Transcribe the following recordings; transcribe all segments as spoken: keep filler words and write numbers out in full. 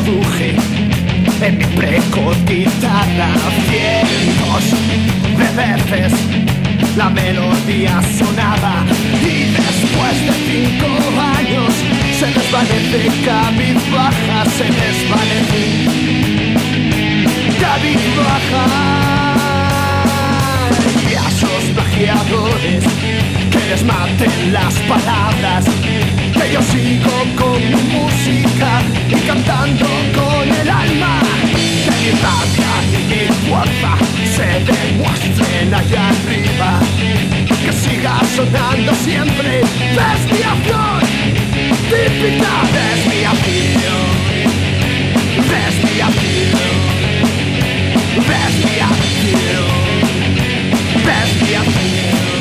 introduje en mi precoz guitarra cientos de veces la melodía sonaba y después de cinco años se desvanece cabizbaja, se desvanece cabizbaja. Y a esos plagiadores que les maten las palabras, que yo sigo con mi música y cantando con el alma, que mi rabia y mi fuerza se demuestren allá arriba, que siga sonando siempre desviación típica, desviación, desviación, desviación, desviación.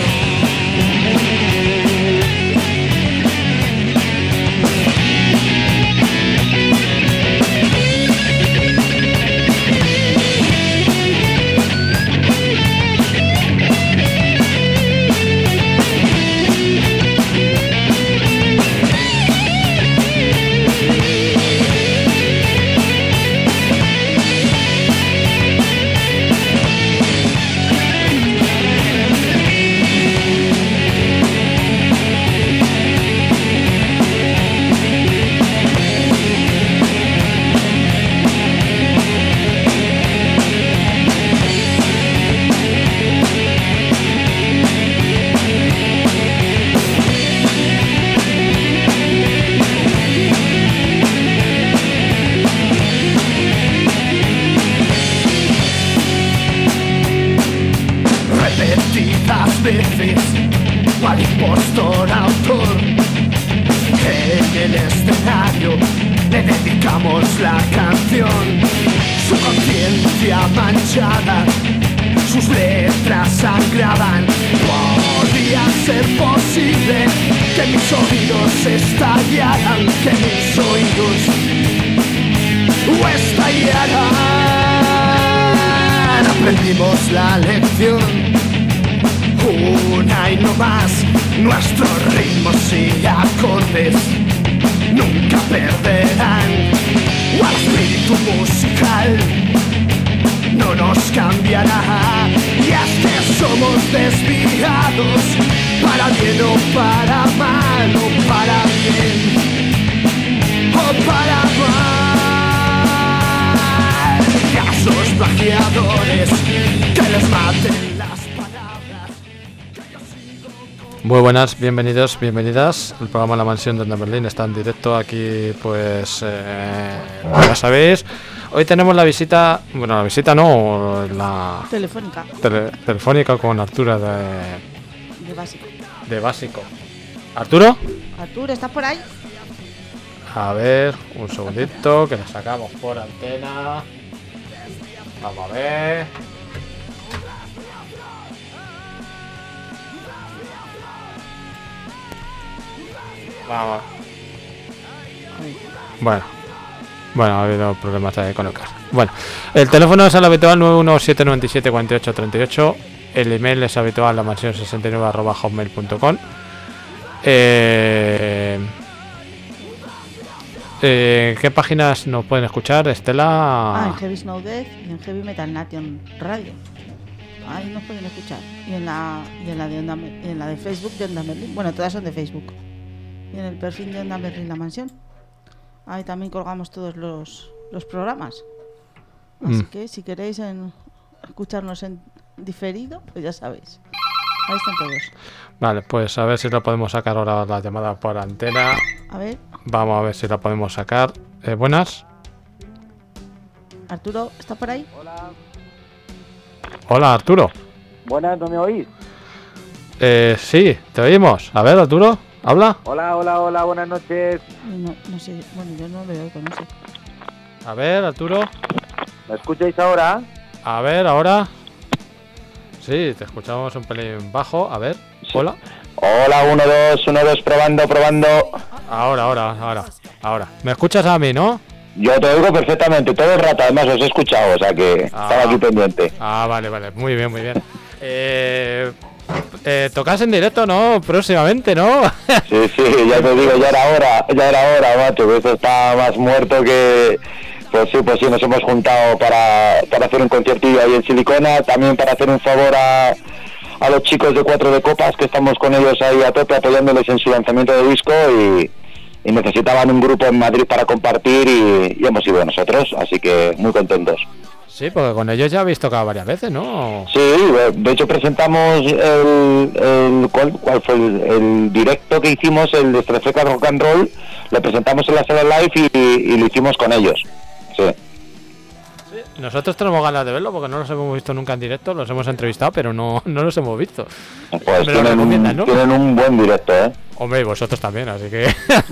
Veces, cual impostor autor, que en el escenario le dedicamos la canción. Su conciencia manchada, sus letras sangraban. Podría ser posible que mis oídos estallaran, que mis oídos estallaran. Aprendimos la lección, una y no más, nuestros ritmos y acordes nunca perderán. O el espíritu musical no nos cambiará. Y es que somos desviados, para bien o para mal, o para bien o para mal. Y a esos plagiadores que les maten las palabras. Muy buenas, bienvenidos, bienvenidas. El programa La Mansión de Onda Berlín está en directo aquí, pues eh, ya sabéis. Hoy tenemos la visita, bueno, la visita no, la telefónica, tele, telefónica con Arturo de, de Básico. De Básico. ¿Arturo? Arturo, ¿estás por ahí? A ver, un segundito, que le sacamos por antena. Vamos a ver. Vamos. Bueno. Bueno, ha habido problemas ahí con el caso. Bueno, el teléfono es el habitual nueve uno siete nueve siete cuatro ocho tres ocho. El email es habitual la mansión sesenta y nueve arroba hotmail punto com. Eh, eh, ¿Qué páginas nos pueden escuchar, Estela? Ah, en Heavy Snow Death y en Heavy Metal Nation Radio. Ahí nos pueden escuchar. Y en la, y en la, de, Onda, en la de Facebook de Onda Berlín. Bueno, todas son de Facebook. Y en el perfil de Onda Berlín La Mansión. Ahí también colgamos todos los, los programas. Así mm. que si queréis en, escucharnos en diferido, pues ya sabéis. Ahí están todos. Vale, pues a ver si lo podemos sacar ahora la llamada por antena. A ver. Vamos a ver si la podemos sacar. Eh, buenas. Arturo, ¿está por ahí? Hola. Hola, Arturo. Buenas, ¿no me oís? Eh, sí, te oímos. A ver, Arturo. ¿Habla? Hola, hola, hola, buenas noches. No, no sé, bueno, yo no le oigo, no sé. A ver, Arturo. ¿Me escucháis ahora? A ver, ahora. Sí, te escuchamos un pelín bajo. A ver, hola. Hola, uno, dos, uno, dos, probando, probando. Ahora, ahora, ahora, ahora. ¿Me escuchas a mí, no? Yo te oigo perfectamente, todo el rato, además os he escuchado, o sea que ah, estaba aquí pendiente. Ah, vale, vale, muy bien, muy bien. Eh... Eh, tocas en directo, ¿no? Próximamente, ¿no? Sí, sí, ya te digo, ya era hora, ya era hora, macho, que esto está más muerto que, Pues sí, pues sí, nos hemos juntado para, para hacer un conciertillo ahí en Silicona, también para hacer un favor a, a los chicos de Cuatro de Copas, que estamos con ellos ahí a tope apoyándoles en su lanzamiento de disco y, y necesitaban un grupo en Madrid para compartir y, y hemos ido nosotros, así que muy contentos. Sí, porque con ellos ya habéis tocado varias veces, ¿no? Sí, de hecho presentamos el, el ¿cuál, cuál fue el, el directo que hicimos, el de Estrefeca Rock and Roll, lo presentamos en la sala live y, y lo hicimos con ellos. Sí. Sí. Nosotros tenemos ganas de verlo porque no los hemos visto nunca en directo, los hemos entrevistado, pero no, no los hemos visto. Pues tienen un, ¿no? tienen un buen directo, ¿eh? Hombre, y vosotros también, así que...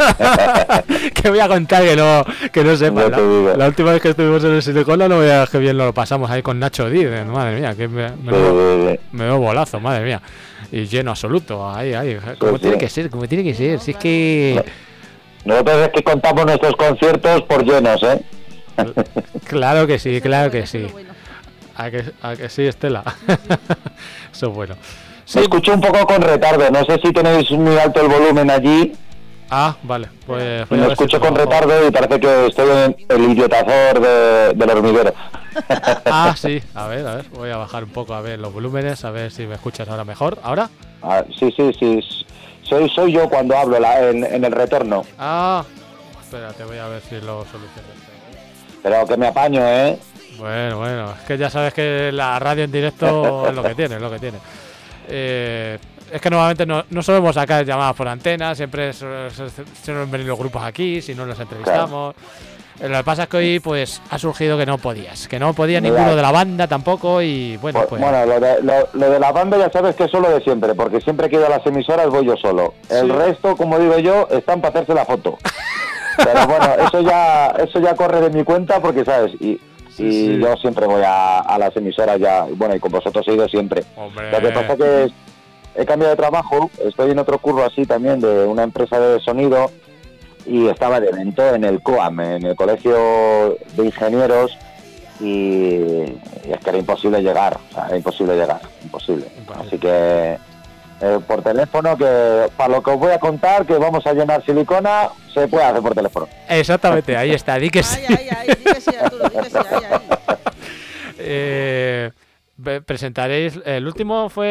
que voy a contar que no, que no sepan. La, la última vez que estuvimos en el Silicona, no veas que bien lo pasamos ahí con Nacho Díaz. Madre mía, que me, me, sí, me, me veo bolazo, madre mía. Y lleno absoluto, ahí, ahí. Como sí, tiene sí. que ser, como tiene que ser. Si es que... Nosotros es que contamos nuestros conciertos por llenos, ¿eh? Claro que sí, claro que sí. A que, a que sí, Estela. Eso es bueno. Sí. Me escucho un poco con retardo, no sé si tenéis muy alto el volumen allí. Ah, vale, pues... Me escucho con retardo y parece que estoy en el idiotazor de, del hormiguero. Ah, sí, a ver, a ver, voy a bajar un poco a ver los volúmenes, a ver si me escuchas ahora mejor. ¿Ahora? Ah, sí, sí, sí, soy, soy yo cuando hablo la, en, en el retorno. Ah, espérate, voy a ver si lo soluciono. Pero que me apaño, ¿eh? Bueno, bueno, es que ya sabes que la radio en directo es lo que tiene, es lo que tiene. Eh, es que normalmente no, no solemos sacar llamadas por antena, siempre suelen venir los grupos aquí, si no los entrevistamos. Claro. Lo que pasa es que hoy pues ha surgido que no podías, que no podía Mira. ninguno de la banda tampoco y bueno pues... Bueno, lo de, lo, lo de la banda ya sabes que es solo de siempre, porque siempre que he ido a las emisoras voy yo solo. El sí. resto, como digo yo, están para hacerse la foto. Pero bueno, eso ya eso ya corre de mi cuenta porque, ¿sabes? Y, sí, y sí. yo siempre voy a, a las emisoras ya, bueno, y con vosotros he ido siempre. Hombre. Lo que pasa es que es, he cambiado de trabajo, estoy en otro curro así también de una empresa de sonido y estaba de evento en el COAM, en el Colegio de Ingenieros y, y es que era imposible llegar, o sea, era imposible llegar, imposible. Vale. Así que eh, por teléfono, que para lo que os voy a contar, que vamos a llenar Silicona, se puede hacer por teléfono. Exactamente, ahí está, di que sí. Ay, ay, ay, di que sí, Arturo, di que sí, ay, ay. Eh... Presentaréis, el último fue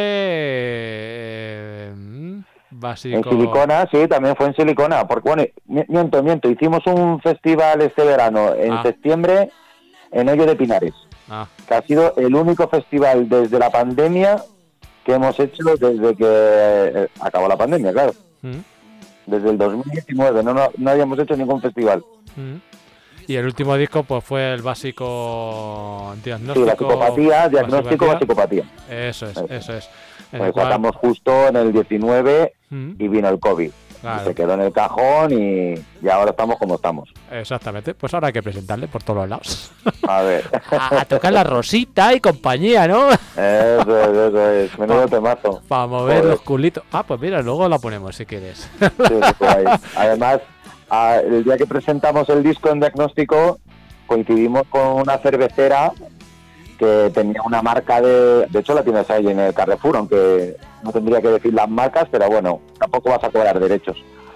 eh, básico. En Silicona, sí, también fue en Silicona, porque bueno, miento, miento, hicimos un festival este verano, en ah. septiembre, en Hoyo de Pinares, ah. que ha sido el único festival desde la pandemia que hemos hecho desde que acabó la pandemia, claro. ¿Mm? Desde el dos mil diecinueve, no, no, no habíamos hecho ningún festival. ¿Mm? Y el último disco pues fue el básico diagnóstico. Sí, la psicopatía, diagnóstico de psicopatía. Eso es, eso es. Pues cual... sacamos justo en el diecinueve ¿Mm? Y vino el COVID. Claro. Y se quedó en el cajón y, y ahora estamos como estamos. Exactamente, pues ahora hay que presentarle por todos los lados. A ver. a, a tocar la Rosita y compañía, ¿no? Eso es, eso es. Menudo temazo. Para mover Joder. los culitos. Ah, pues mira, luego la ponemos si quieres. Sí, sí, ahí. Además... el día que presentamos el disco en Diagnóstico coincidimos con una cervecera que tenía una marca de... De hecho la tienes ahí en el Carrefour, aunque no tendría que decir las marcas, pero bueno, tampoco vas a cobrar derechos.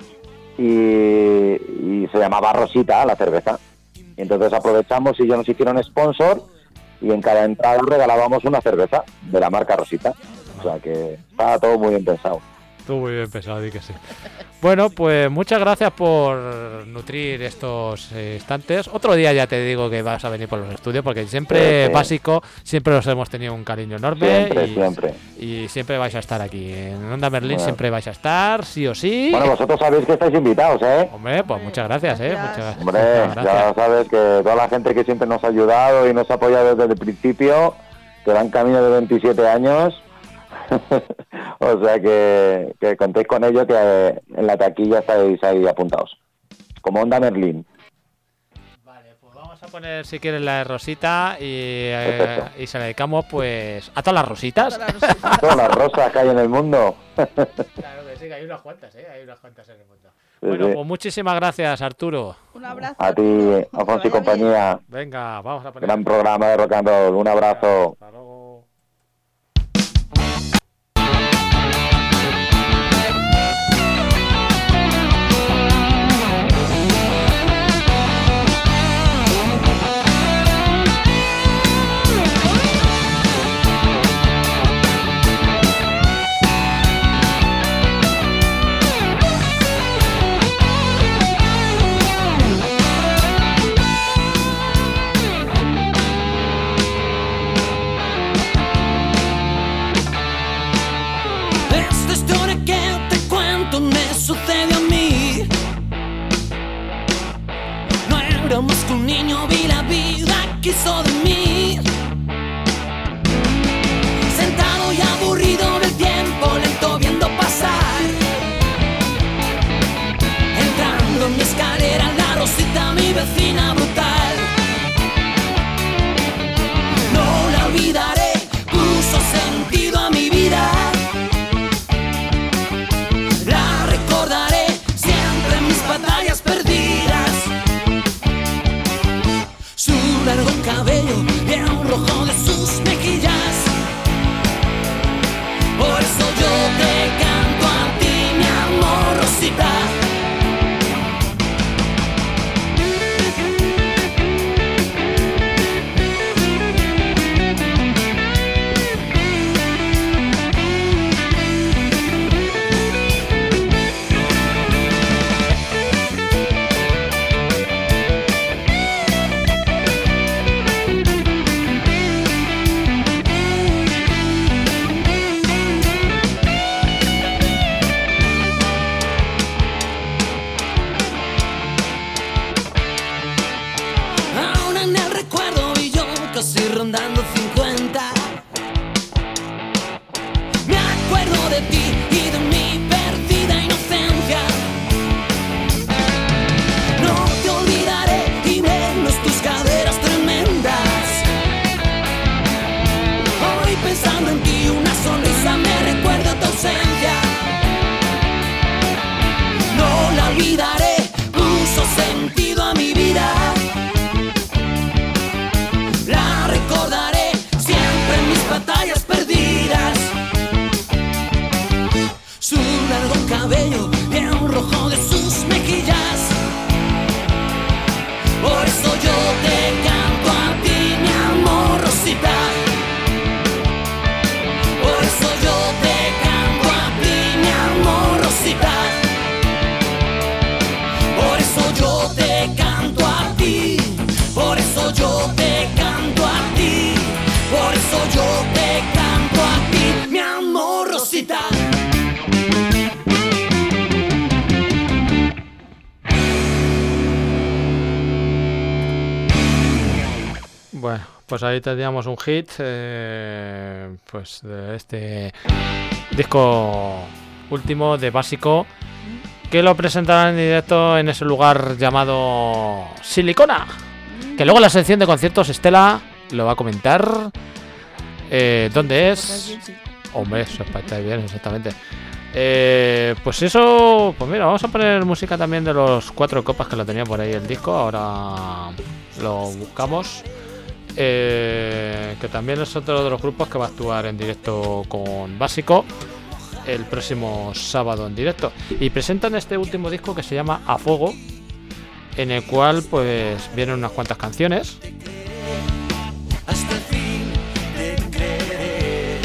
Y, y se llamaba Rosita la cerveza. Y entonces aprovechamos y ellos nos hicieron sponsor y en cada entrada regalábamos una cerveza de la marca Rosita. O sea que estaba todo muy bien pensado. Estuvo muy bien pensado, di que sí. Bueno, pues muchas gracias por nutrir estos instantes. Otro día ya te digo que vas a venir por los estudios, porque siempre sí, sí. básico, siempre os hemos tenido un cariño enorme. Siempre, y, siempre. Y siempre vais a estar aquí. En Onda Merlín bueno. siempre vais a estar, sí o sí. Bueno, vosotros sabéis que estáis invitados, ¿eh? Hombre, pues muchas gracias, ¿eh? Muchas gracias. Hombre, muchas gracias. Ya sabes que toda la gente que siempre nos ha ayudado y nos ha apoyado desde el principio, que van camino de veintisiete años... o sea que, que contéis con ello, que en la taquilla estáis ahí apuntados como Onda Merlín. Vale, pues vamos a poner si quieres la de Rosita y, eh, y se la dedicamos pues a todas las rositas, a todas las rosas que hay en el mundo. Claro que sí, que hay unas cuantas, ¿eh? Hay unas cuantas en el mundo. Sí, bueno, sí. Pues muchísimas gracias, Arturo. Un abrazo a ti, Alfonso y compañía. Venga, vamos a poner gran programa de rock and roll. Un abrazo. Hasta luego. un niño vi la vida que hizo de mí. Sentado y aburrido del tiempo lento viendo pasar. Entrando en mi escalera la Rosita, mi vecina brutal. No la olvidaré, puso sentido a mi vida. La recordaré siempre en mis batallas perdidas. Su largo cabello y un rojo de sus mejillas. Por eso yo te canto a ti, mi amor, Rosita. Aún en el recuerdo y yo casi rondando cincuenta. Me acuerdo de ti y de mi perdida inocencia. No te olvidaré y menos tus caderas tremendas. Hoy pensando en ti una sonrisa me recuerda tu ausencia. No la olvidaré, puso sentido a mi vida. La recordaré siempre en mis batallas perdidas. Su largo cabello y un rojo de sus mejillas. Por eso yo te canto a ti, mi amor, Rosita. Por eso yo te canto a ti, mi amor, Rosita. Por eso yo te canto a ti. Por eso yo te canto a ti. Por eso yo te canto a ti, mi amor, Rosita. Bueno, pues ahí teníamos un hit, eh, pues de este disco último de Básico, que lo presentarán en directo en ese lugar llamado Silicona, que luego en la sección de conciertos Estela lo va a comentar. Eh, ¿Dónde es? Hombre, eso es para estar bien, exactamente. Eh, pues eso, pues mira, vamos a poner música también de los Cuatro Copas, que lo tenía por ahí el disco, ahora lo buscamos. Eh, que también es otro de los grupos que va a actuar en directo con Básico el próximo sábado en directo. Y presentan este último disco que se llama A Fuego, en el cual pues vienen unas cuantas canciones. Hasta el fin te creeré.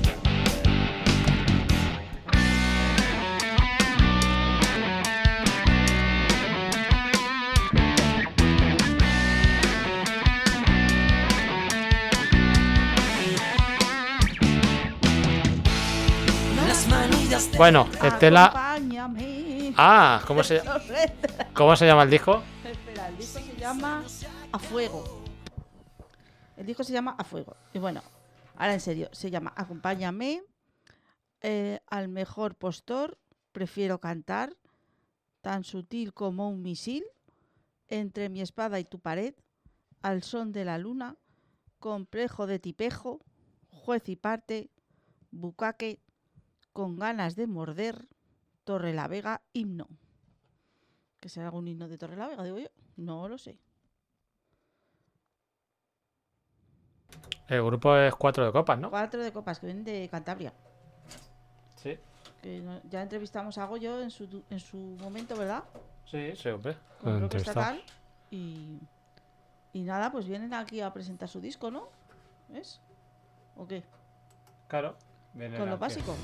Las manillas de Bueno, Estela. Acompáñame. Ah, ¿cómo se, ¿cómo se llama el disco? Espera, el disco se llama A Fuego. El disco se llama A Fuego. Y bueno, ahora en serio, se llama Acompáñame, eh, al mejor postor, prefiero cantar, tan sutil como un misil, entre mi espada y tu pared, al son de la luna, complejo de tipejo, juez y parte, bucaque, con ganas de morder, Torre la Vega, himno. ¿Que será algún himno de Torre la Vega, digo yo? No lo sé. El grupo es Cuatro de Copas, ¿no? Cuatro de Copas, que vienen de Cantabria. Sí. Que no- ya entrevistamos a Goyo en su, en su momento, ¿verdad? Sí, sí, hombre. Con Rock Entrevistado. Estatal. Y, y nada, pues vienen aquí a presentar su disco, ¿no? ¿Ves? ¿O qué? Claro. vienen Con lo aquí. básico.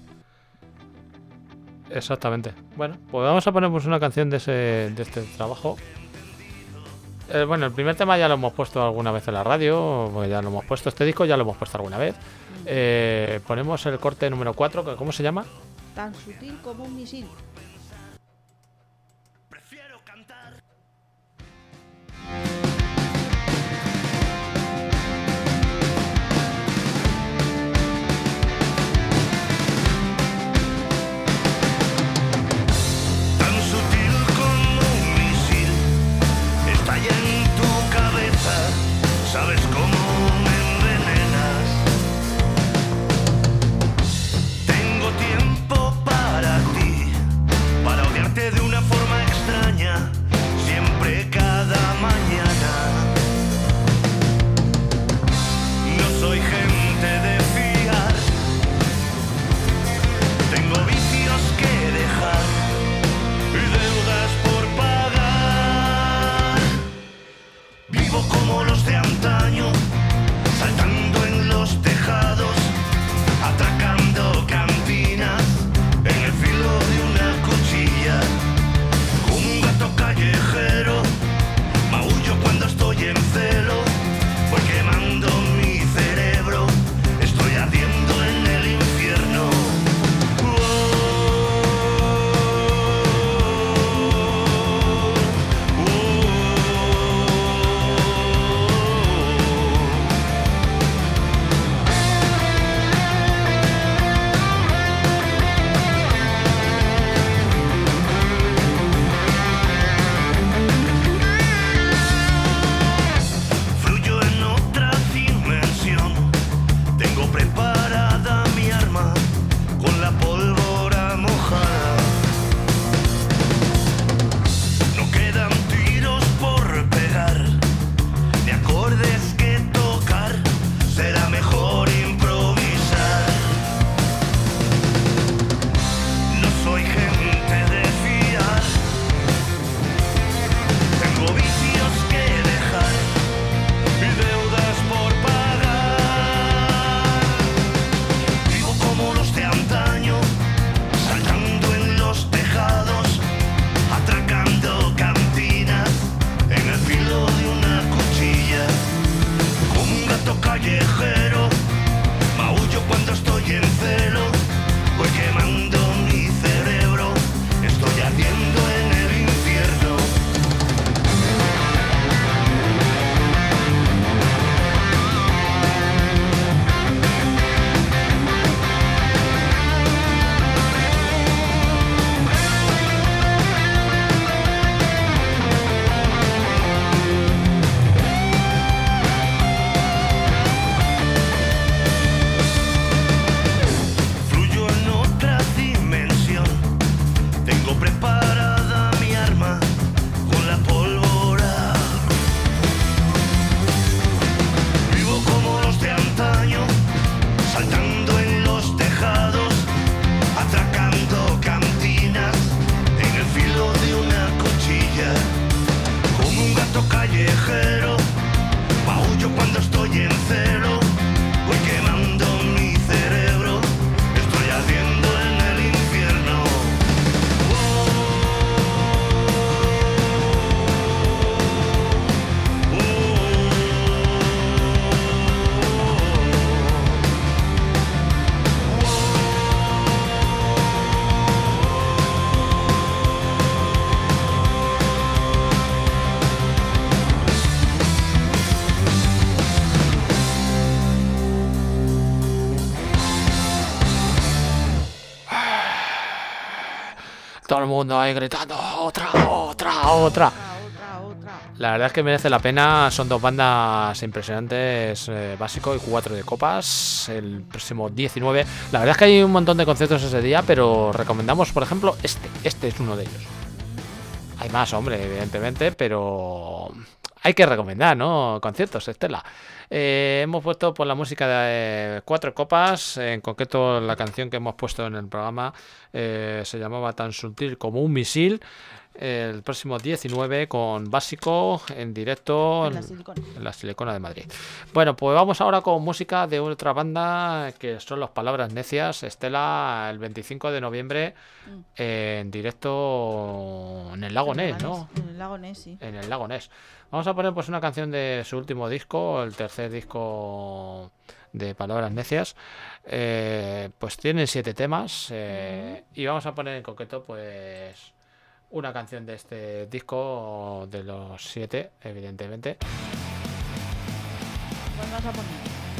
Exactamente. Bueno, pues vamos a poner pues, una canción de, ese, de este trabajo. Eh, bueno, el primer tema ya lo hemos puesto alguna vez en la radio, pues ya lo hemos puesto, este disco ya lo hemos puesto alguna vez. Eh, ponemos el corte número cuatro, que ¿cómo se llama? Tan sutil como un misil. Prefiero cantar. todo el mundo ahí gritando otra, otra, otra. Otra, otra, otra. La verdad es que merece la pena. Son dos bandas impresionantes, eh, Básico y Cuatro de Copas, el próximo diecinueve. La verdad es que hay un montón de conciertos ese día, pero recomendamos, por ejemplo, este. Este es uno de ellos. Hay más, hombre, evidentemente, pero hay que recomendar, ¿no? Conciertos, Estela. Eh, hemos puesto por la música de eh, Cuatro Copas, en concreto la canción que hemos puesto en el programa eh, se llamaba Tan sutil como un misil. El próximo diecinueve con Básico en directo En la Silicona. en la Silicona de Madrid. Bueno, pues vamos ahora con música de otra banda que son Los Palabras Necias. Estela, el veinticinco de noviembre Mm. eh, en directo en el Lago Ness, ¿no? En el lago Ness, sí. En el Lago Ness. Vamos a poner pues una canción de su último disco, el tercer disco de Palabras Necias. Eh, pues tienen siete temas eh, y vamos a poner en concreto pues una canción de este disco de los siete, evidentemente. ¿Cuál vas a poner?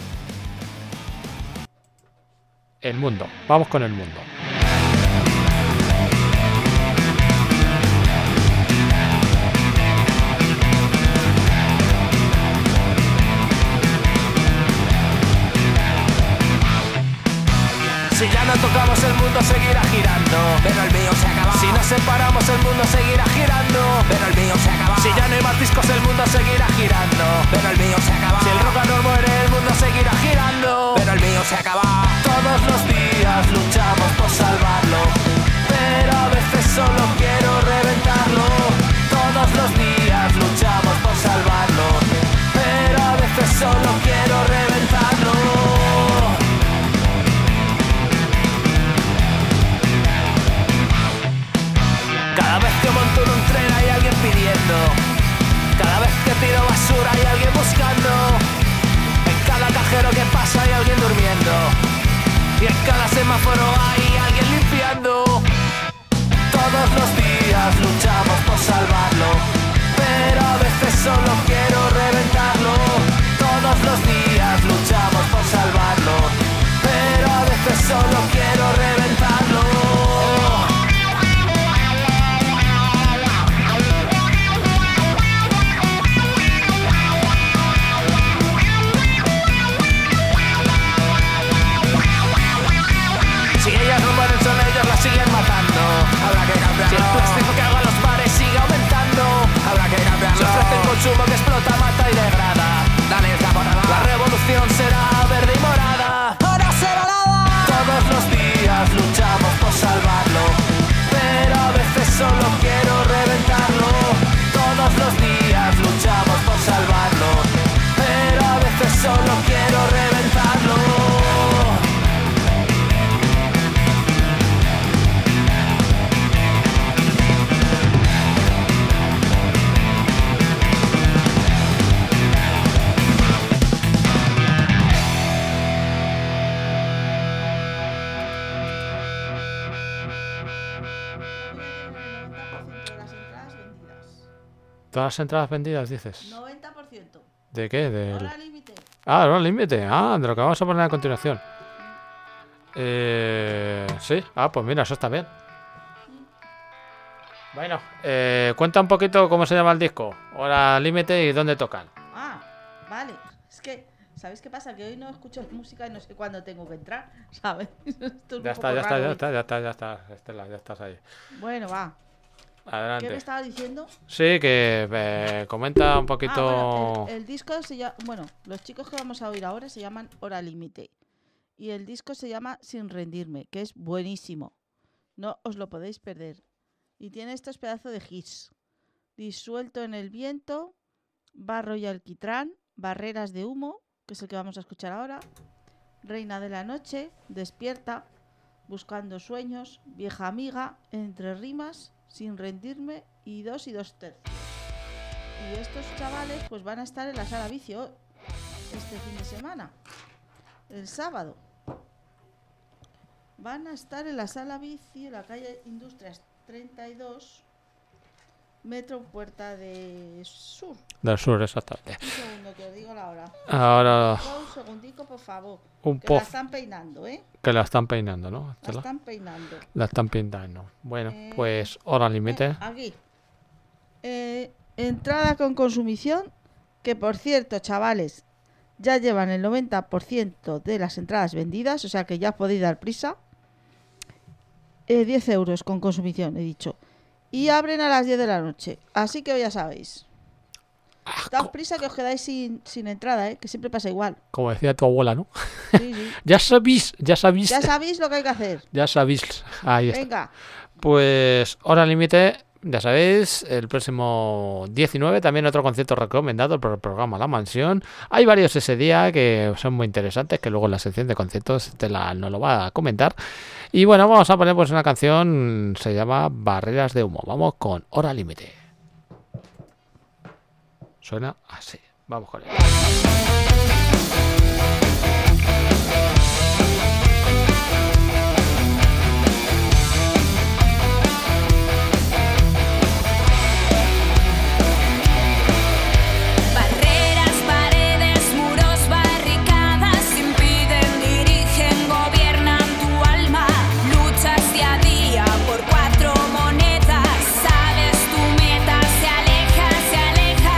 El Mundo. Vamos con El Mundo. Si ya no tocamos el mundo seguirá girando, pero el mío se acaba. Si nos separamos el mundo seguirá girando, pero el mío se acaba. Si ya no hay más discos el mundo seguirá girando, pero el mío se acaba. Si el rock and roll muere el mundo seguirá girando, pero el mío se acaba. Todos los días luchamos por salvarlo, pero a veces solo quiero reventarlo. Todos los días luchamos por salvarlo, pero a veces solo quiero reventarlo. Cada vez que monto en un tren hay alguien pidiendo, cada vez que tiro basura hay alguien buscando, en cada cajero que pasa hay alguien durmiendo, y en cada semáforo hay alguien limpiando. Todos los días luchamos por salvarlo, pero a veces solo quiero reventarlo. Todos los días luchamos por salvarlo, pero a veces solo quiero reventarlo. Si ellas no mueren son ellos, las siguen matando. Habrá que cambiarlo. Si el plástico que haga los bares sigue aumentando, habrá que cambiarlo. Si ofrecen consumo que explota, mata y degrada, dale esta portada. La revolución será verde y morada. Ahora será nada. Todos los días luchamos por salvarlo, pero a veces solo quiero reventarlo. Todos los días luchamos por salvarlo, pero a veces solo quiero reventarlo. Todas las entradas vendidas. Todas las entradas vendidas, dices. noventa por ciento. ¿De qué? Del... Hora límite. Ah, no, límite. Ah, de lo que vamos a poner a continuación. Eh, sí, ah, pues mira, eso está bien. Bueno, eh, cuenta un poquito cómo se llama el disco, hora límite y dónde tocan. Ah, vale. Es que, ¿sabéis qué pasa? Que hoy no escucho música y no sé cuándo tengo que entrar, ¿sabes? Esto es un Ya poco está, ya está, raro ya hoy. está, ya está, ya está, Estela, ya estás ahí. Bueno, va. ¿Qué me Adelante. estaba diciendo? Sí, que eh, comenta un Ah, poquito. bueno, el, el disco se llama... Bueno, los chicos que vamos a oír ahora se llaman Hora Límite. Y el disco se llama Sin Rendirme, que es buenísimo. No os lo podéis perder. Y tiene estos pedazos de hits. Disuelto en el viento, Barro y alquitrán, Barreras de humo, que es el que vamos a escuchar ahora, Reina de la noche, Despierta, Buscando sueños, Vieja amiga, Entre rimas, Sin rendirme y Dos y dos tercios. Y estos chavales pues van a estar en la Sala Vicio este fin de semana, el sábado. Van a estar en la Sala Vicio, en la calle Industrias treinta y dos, Metro Puerta de Sur. Del sur, exactamente. Un segundo, que os digo la hora. Ahora. Un segundico, por favor. un Que la poz están peinando, ¿eh? que la están peinando, ¿no? La Estela? están peinando. La están pintando. Bueno, Eh, pues hora Eh, límite. aquí. Eh, entrada con consumición, que por cierto, chavales, ya llevan el noventa por ciento de las entradas vendidas, o sea que ya podéis dar prisa. Eh, diez euros con consumición, he dicho. Y abren a las diez de la noche, así que ya sabéis. Daos prisa que os quedáis sin, sin entrada, ¿eh? Que siempre pasa igual. Como decía tu abuela, ¿no? Sí, sí. Ya sabéis, ya sabéis. Ya sabéis lo que hay que hacer. Ya sabéis. Ahí está. Venga. Pues hora límite, ya sabéis, el próximo diecinueve también otro concierto recomendado por el programa La Mansión. Hay varios ese día que son muy interesantes, que luego en la sección de conciertos Estela nos lo va a comentar. Y bueno, vamos a poner pues una canción, se llama Barreras de Humo. Vamos con hora límite. Suena así. Vamos con él. Barreras, paredes, muros, barricadas impiden, dirigen, gobiernan tu alma. Luchas día a día por cuatro monedas. Sabes tu meta, se aleja, se aleja.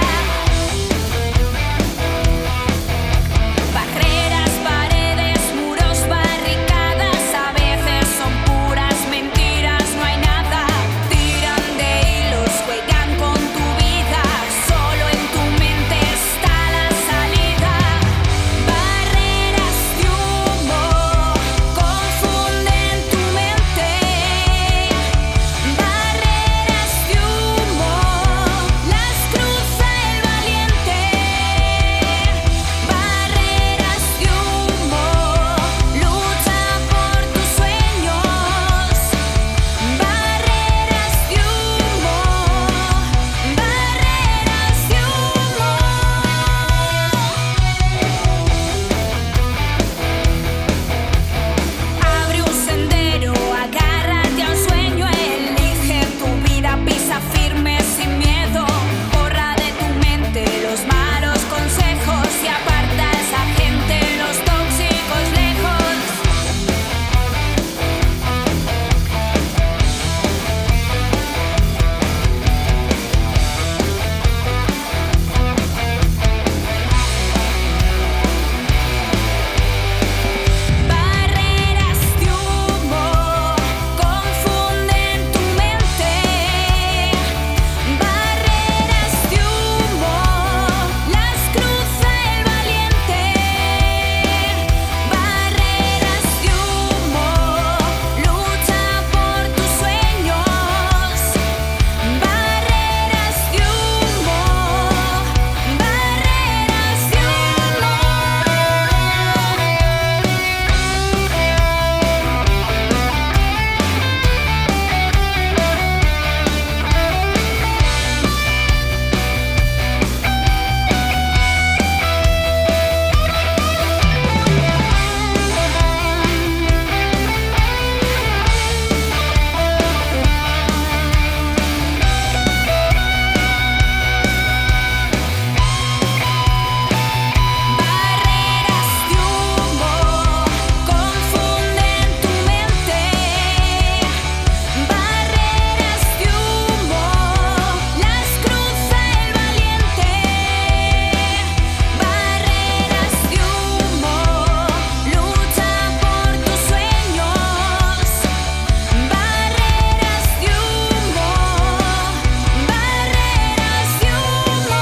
Barreras, paredes, muros, barricadas. A veces son puras mentiras, no hay nada. Tiran de hilos, juegan con tu vida. Solo en tu mente está la salida. Barreras de humo confunden tu mente. Barreras de humo las cruza el valiente. Barreras de humo lucha por tus sueños. Barreras de humo, barreras de humo. Abre un sendero, agárrate a un sueño, elige tu vida, pisa firme sin miedo. Borra de tu mente los malos consejos y aparta a esa gente, los tóxicos lejos. Barreras de humo confunden tu mente. Barreras de humo las cruza el valiente. Barreras de humo lucha por tus sueños. Barreras de humo, barreras de humo. Barreras de humo confunden tu mente. Barreras de humo las cruza el valiente. Barreras de humo lucha por tus sueños. Barreras de humo, barreras de humo.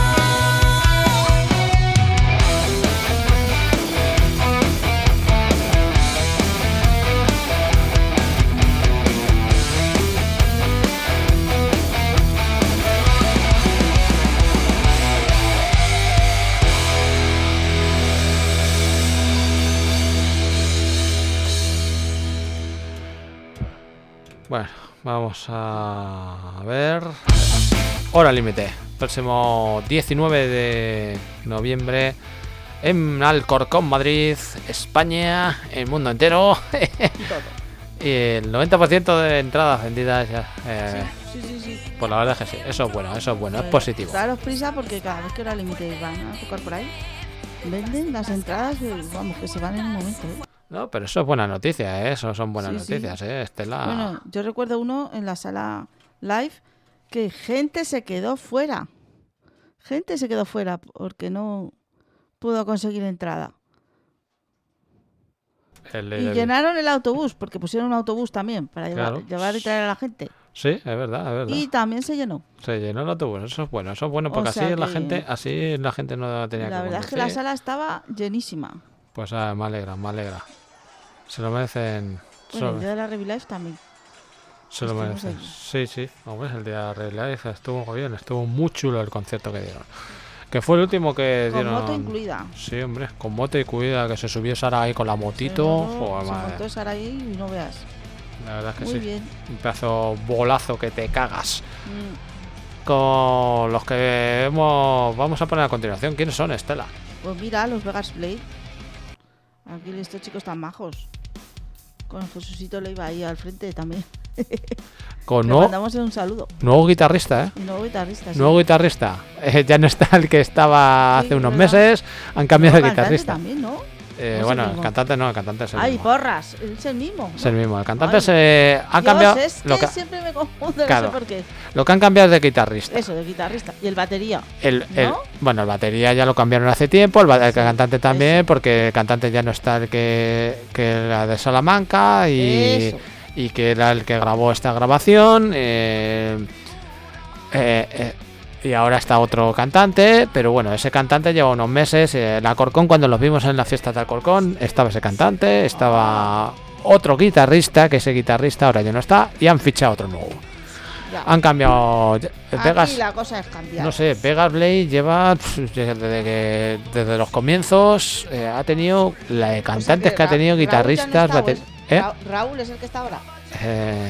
Bueno, vamos a ver. Hora límite. Próximo diecinueve de noviembre en Alcorcón, Madrid, España, el mundo entero. Y el noventa por ciento de entradas vendidas ya. Eh, Sí, sí, sí. Pues la verdad es que sí. Eso es bueno, eso es bueno, es Pues, positivo. Daros prisa porque cada vez que hora límite van a tocar por ahí. Venden las entradas, eh, vamos, que se van en un momento. ¿eh? No, pero eso es buena noticia, ¿eh? Eso son buenas Sí, sí. noticias, ¿eh? Estela. Bueno, yo recuerdo uno en la sala live que gente se quedó fuera. Gente se quedó fuera porque no pudo conseguir entrada. el Y de- llenaron el autobús, porque pusieron un autobús también para llevar, Claro. llevar y traer a la gente. Sí, es verdad, es verdad. Y también se llenó. Se llenó el autobús, eso es bueno, eso es bueno, O porque sea así la que- gente, así la gente no tenía La que verdad es que la conducir. sala estaba llenísima. Pues ah, me alegra, me alegra. Se lo merecen. se Bueno, lo- el día de la Revi Live también. Se lo Estuvimos merecen. allí. Sí, sí. Hombre, el día de Red Life estuvo muy bien. Estuvo muy chulo el concierto que dieron. Que fue el último que Con dieron. moto incluida. Sí, hombre. Con moto y cuida. Que se subió Sara ahí con la motito. Se montó- Joder, se madre. montó Sara ahí y no veas. La verdad es que Muy sí. bien. Un pedazo bolazo que te cagas. Mm. Con los que hemos... vamos a poner a continuación. ¿Quiénes son, Estela? Pues mira, los Vegas Blade. Aquí estos chicos tan majos. Con Jesucito Leiva ahí al frente también. Con Le nuevo, mandamos un saludo. nuevo guitarrista, ¿eh? Y nuevo guitarrista. sí. Nuevo guitarrista. Eh, ya no está el que estaba Sí, hace unos ¿verdad? meses. Han cambiado Nuevo de cantante guitarrista. también, ¿no? Eh, ¿No es el bueno, el mismo? cantante no, el cantante es el Ay, mismo. porras. Es el mismo. Es el mismo. El cantante Ay, se ha Dios, cambiado. es que Lo que, siempre me confundo, Claro. no sé por qué. lo que han cambiado es de guitarrista. Eso, de guitarrista. Y el batería. El, el- ¿No? bueno, el batería ya lo cambiaron hace tiempo, el, ba- el Sí, cantante también, eso. porque el cantante ya no está el que, que era de Salamanca y, Eso. y que era el que grabó esta grabación. eh, eh, eh, y ahora está otro cantante, pero bueno, ese cantante lleva unos meses. eh, el Alcorcón, cuando los vimos en la fiesta de Alcorcón, estaba ese cantante, estaba otro guitarrista, que ese guitarrista ahora ya no está, y han fichado otro nuevo. Ya. Han cambiado. Vegas, Aquí la cosa es cambiar. no sé, Vegas Blade lleva pf, desde que desde los comienzos eh, ha tenido la de O sea cantantes que, ha Ra- tenido, Raúl ya no guitarristas, está, ¿o bate- es? ¿eh? Ra- Raúl es el que está ahora. Eh,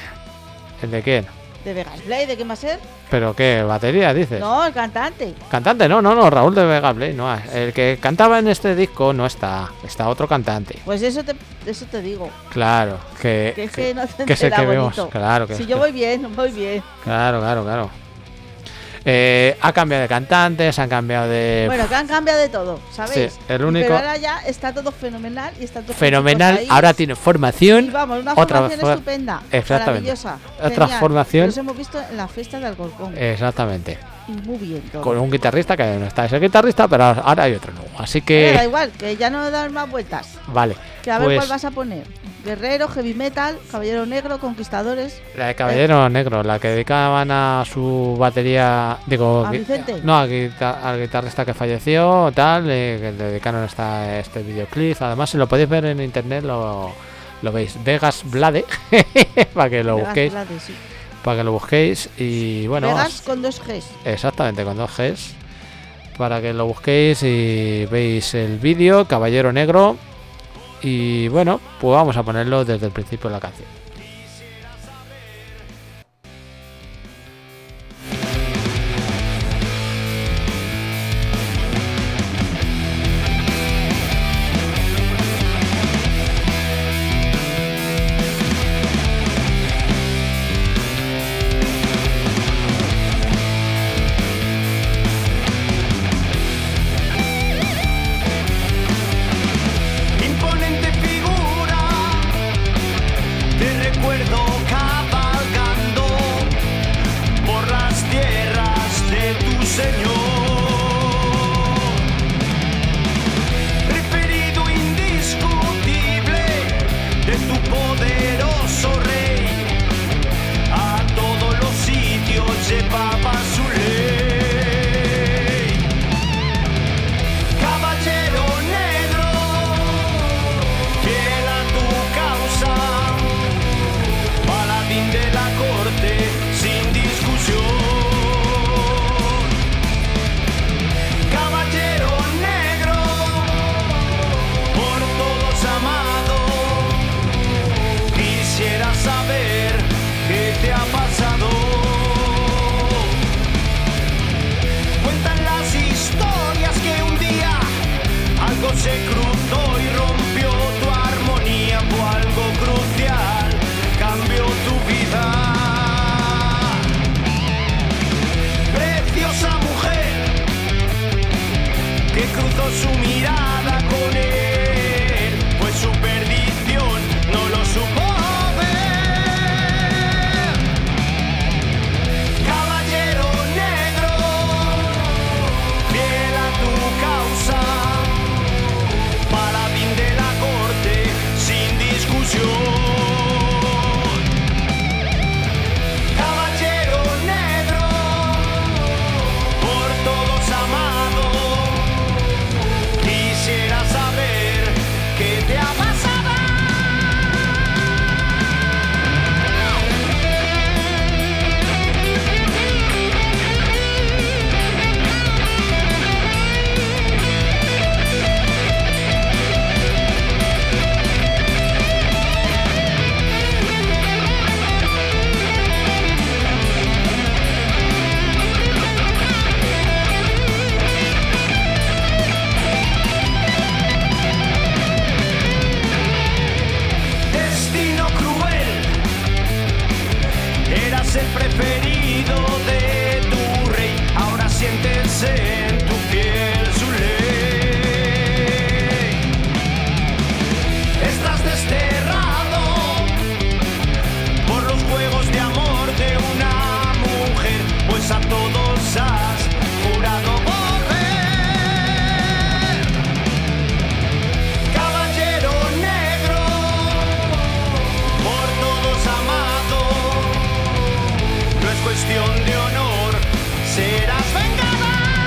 ¿El de quién? De Vegas Blade, ¿de quién va a ser? ¿Pero qué? ¿Batería, dices? No, el cantante. Cantante, no, no, no, Raúl de Vegas Blade, no. El que cantaba en este disco no está, está otro cantante. Pues eso te, eso te digo. Claro, que, Que es que no te que es el entera que vemos, bonito. claro, que Si es yo que- voy bien, voy bien. claro, claro, claro. Eh, ha cambiado de cantantes, han cambiado de... Bueno, que han cambiado de todo, ¿sabéis? Sí, el Y único- Pero ahora ya está todo fenomenal y está todo fenomenal, ahora tiene formación. Y vamos, una otra formación for- estupenda, Exactamente. maravillosa, Otra genial. formación. Los hemos visto en la fiesta de Alcorcón. Exactamente. Y muy bien todo. Con un guitarrista que no está ese guitarrista, pero ahora hay otro nuevo. Así Pero da que, igual, que ya no dan más vueltas. vale. Que a ver Pues cuál vas a poner. Guerrero, heavy metal, caballero negro, conquistadores. la de Caballero Negro, la que dedicaban a su batería. Digo, ¿A gui- Vicente? no, al, guita- al guitarrista que falleció, tal, eh, que le dedicaron esta, este videoclip. Además, si lo podéis ver en internet, lo, lo veis. Vegas Blade, para que lo Vegas busquéis. Blade, sí. Para que lo busquéis. Y bueno, Vegas con dos Gs. exactamente, con dos Gs. Para que lo busquéis y veis el vídeo, Caballero Negro. Y bueno, pues vamos a ponerlo desde el principio de la canción. Imponente figura de que cruzó su mirada con él, pues su perdición no lo supo ver. Caballero negro, fiel a tu causa, paladín de la corte sin discusión. El preferido de tu rey, ahora sientes en tu piel su ley. Estás desterrado por los juegos de amor de una mujer, pues a todos has jurado volver. Caballero negro, por todos amado, no es cuestión de honor, serás vengada.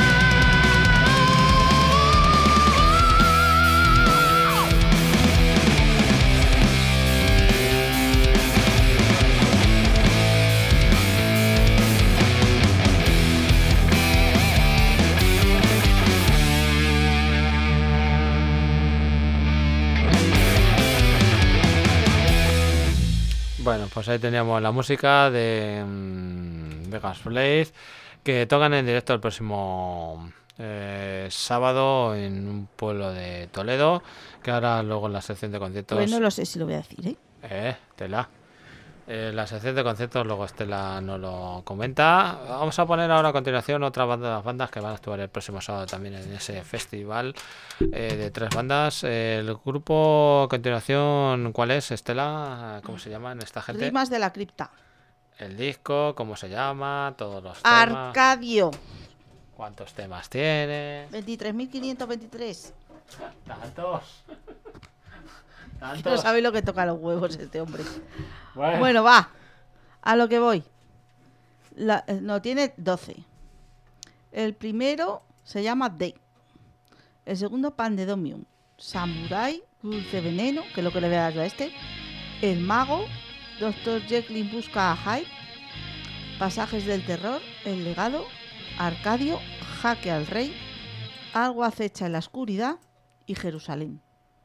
Bueno, pues ahí teníamos la música de mm, Vegas Blade, que tocan en directo el próximo eh, sábado en un pueblo de Toledo, que ahora luego en la sección de conciertos... Pues no lo sé si lo voy a decir, ¿eh? Eh, Tela. Eh, la sección de conciertos luego Estela nos lo comenta. Vamos a poner ahora a continuación otras bandas, bandas que van a actuar el próximo sábado también en ese festival eh, de tres bandas. Eh, el grupo a continuación, ¿cuál es, Estela? ¿Cómo se llaman esta gente? Rimas de la cripta. El disco, ¿cómo se llama? Todos los temas. Arcadio. ¿Cuántos temas tiene? veintitrés mil quinientos veintitrés. ¿Tantos? No ¿Tantos? sabe lo que toca los huevos este hombre. Bueno. Bueno, va. A lo que voy. La- eh, no, tiene doce. El primero se llama Day. El segundo, Pandemonium. Samurai, Dulce Veneno, que es lo que le voy a dar yo a este. El Mago, Doctor Jekyll busca a Hyde. Pasajes del Terror, El Legado, Arcadio, Jaque al Rey, Algo acecha en la oscuridad y Jerusalén.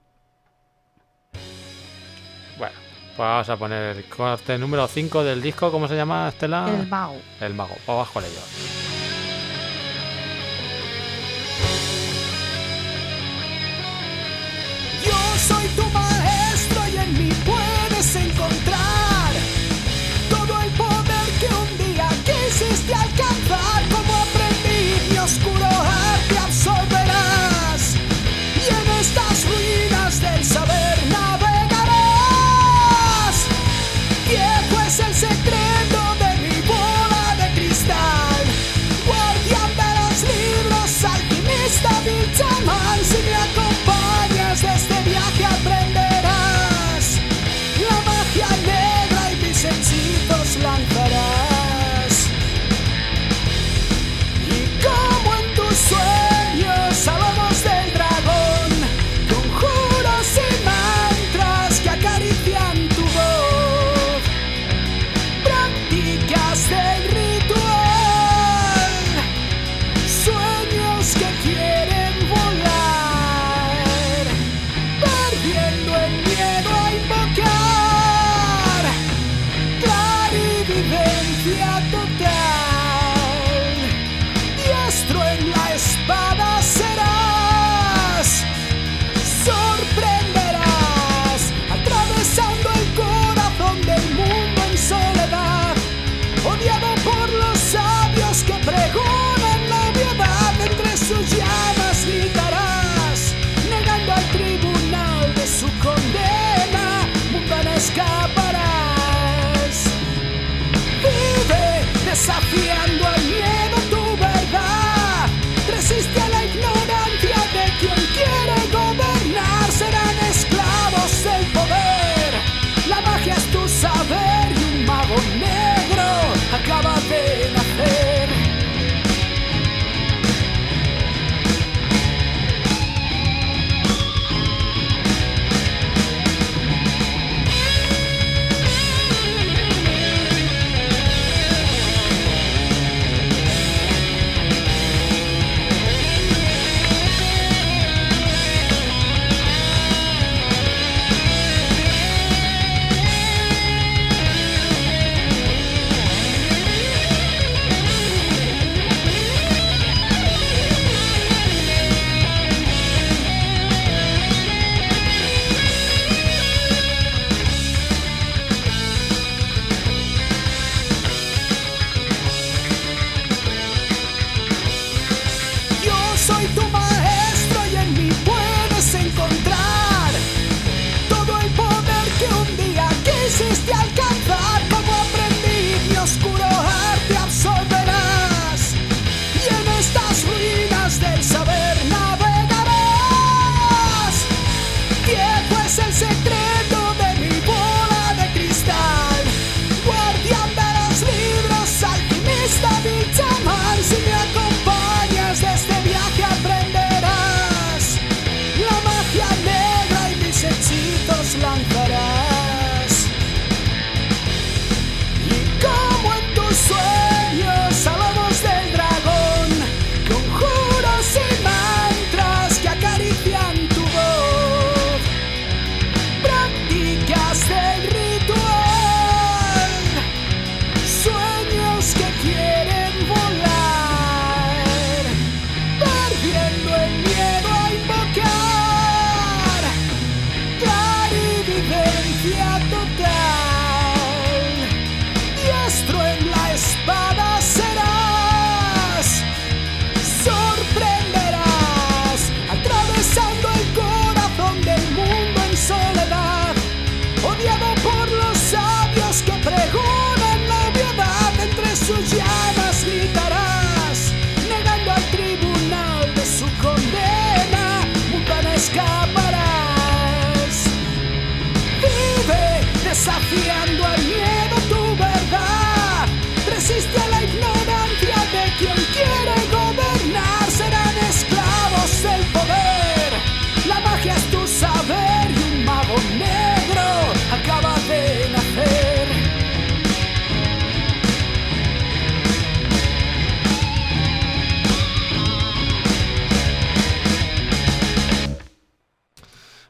Bueno, pues vamos a poner el corte número cinco del disco. ¿Cómo se llama, Estela? El Mago. El Mago. Vamos con ello. Yo soy tu maestro y en mí puedes encontrar todo el poder que un día quisiste alcanzar. Como aprendí mi oscuro arte absorberás y en estas ruinas del saber navegarás. Viejo es el secreto de mi bola de cristal,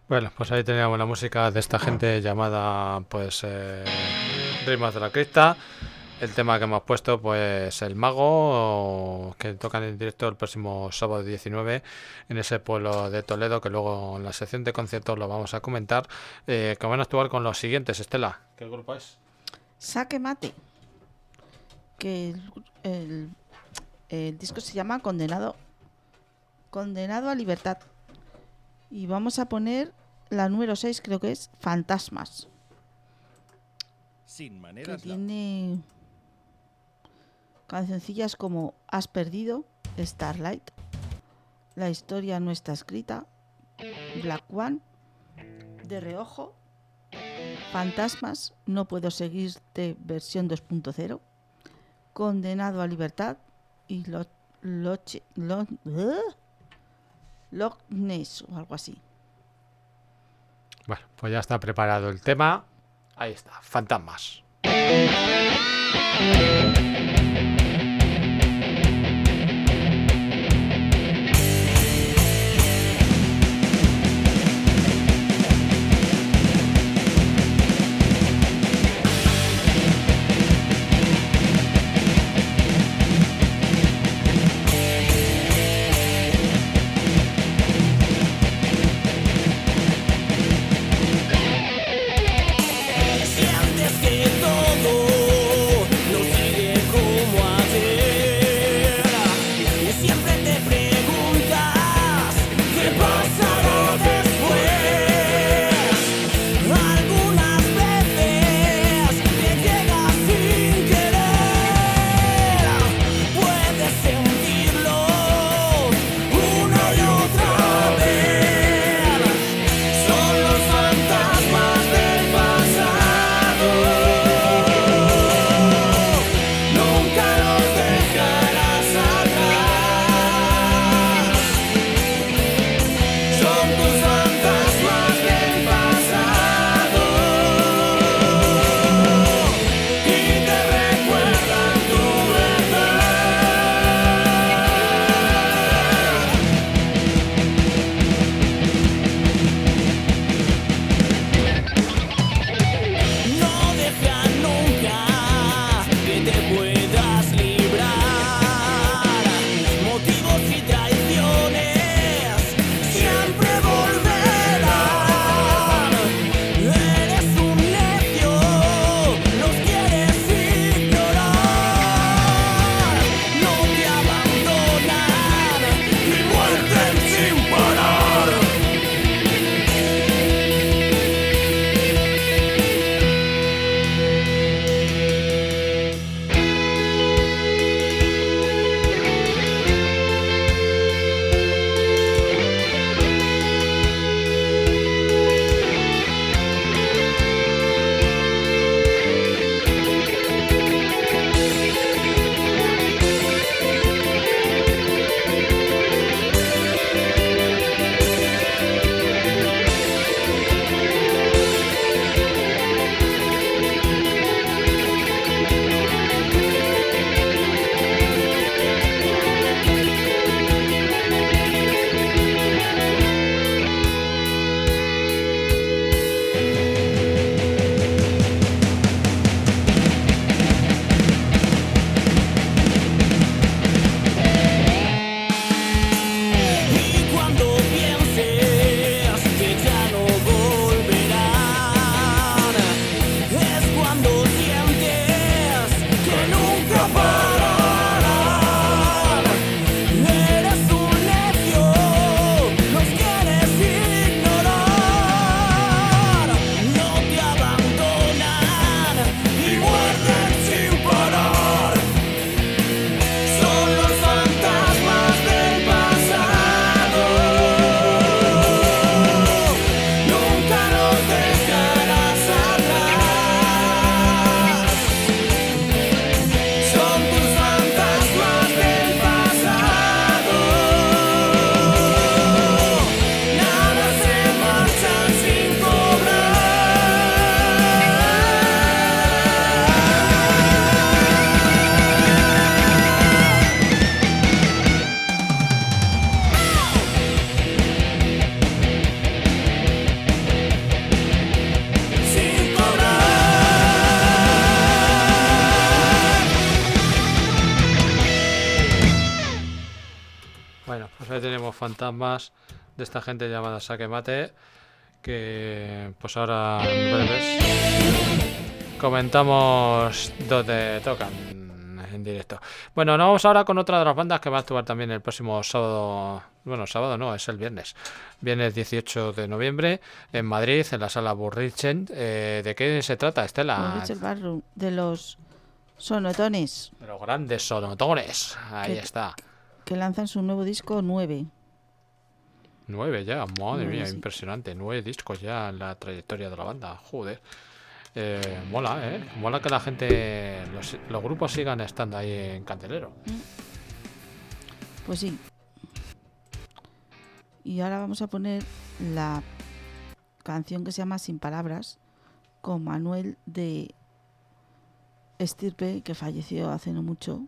Bueno, pues ahí teníamos la música de esta gente llamada, pues, eh, Ritmos de la Cripta. El tema que hemos puesto, pues, El Mago, que tocan en directo el próximo sábado diecinueve en ese pueblo de Toledo, que luego en la sección de conciertos lo vamos a comentar. Eh, que van a actuar con los siguientes, Estela. ¿Qué grupo es? Saque Mate. Que el, el, el disco se llama Condenado. Condenado a Libertad. Y vamos a poner la número seis, creo que es Fantasmas. Sin Que maneras. la- tiene cancioncillas como Has perdido, Starlight, La historia no está escrita, Black One, De reojo, Fantasmas, No puedo seguirte versión dos punto cero, Condenado a Libertad y lo, Loche, lo, ¿eh? Loch Ness o algo así. Bueno, pues ya está preparado el tema. Ahí está, Fantasmas. Si antes que todo nos sigue fantasmas de esta gente llamada Saque Mate, que pues ahora en breves comentamos dónde tocan en directo. Bueno, nos vamos ahora con otra de las bandas que va a actuar también el próximo sábado. Bueno, sábado no, es el viernes. Viernes dieciocho de noviembre en Madrid, en la sala Burrichen. Eh, ¿De qué se trata, Estela? Burrichen Ballroom, de los Sonotones. De los grandes Sonotones. Ahí que, está. Que lanzan su nuevo disco nueve. Nueve ya, madre nueve, mía, sí. Impresionante. Nueve discos ya en la trayectoria de la banda. Joder. Eh, mola, ¿eh? Mola que la gente, los, los grupos sigan estando ahí en candelero. Pues sí. Y ahora vamos a poner la canción que se llama Sin Palabras, con Manuel de Estirpe, que falleció hace no mucho.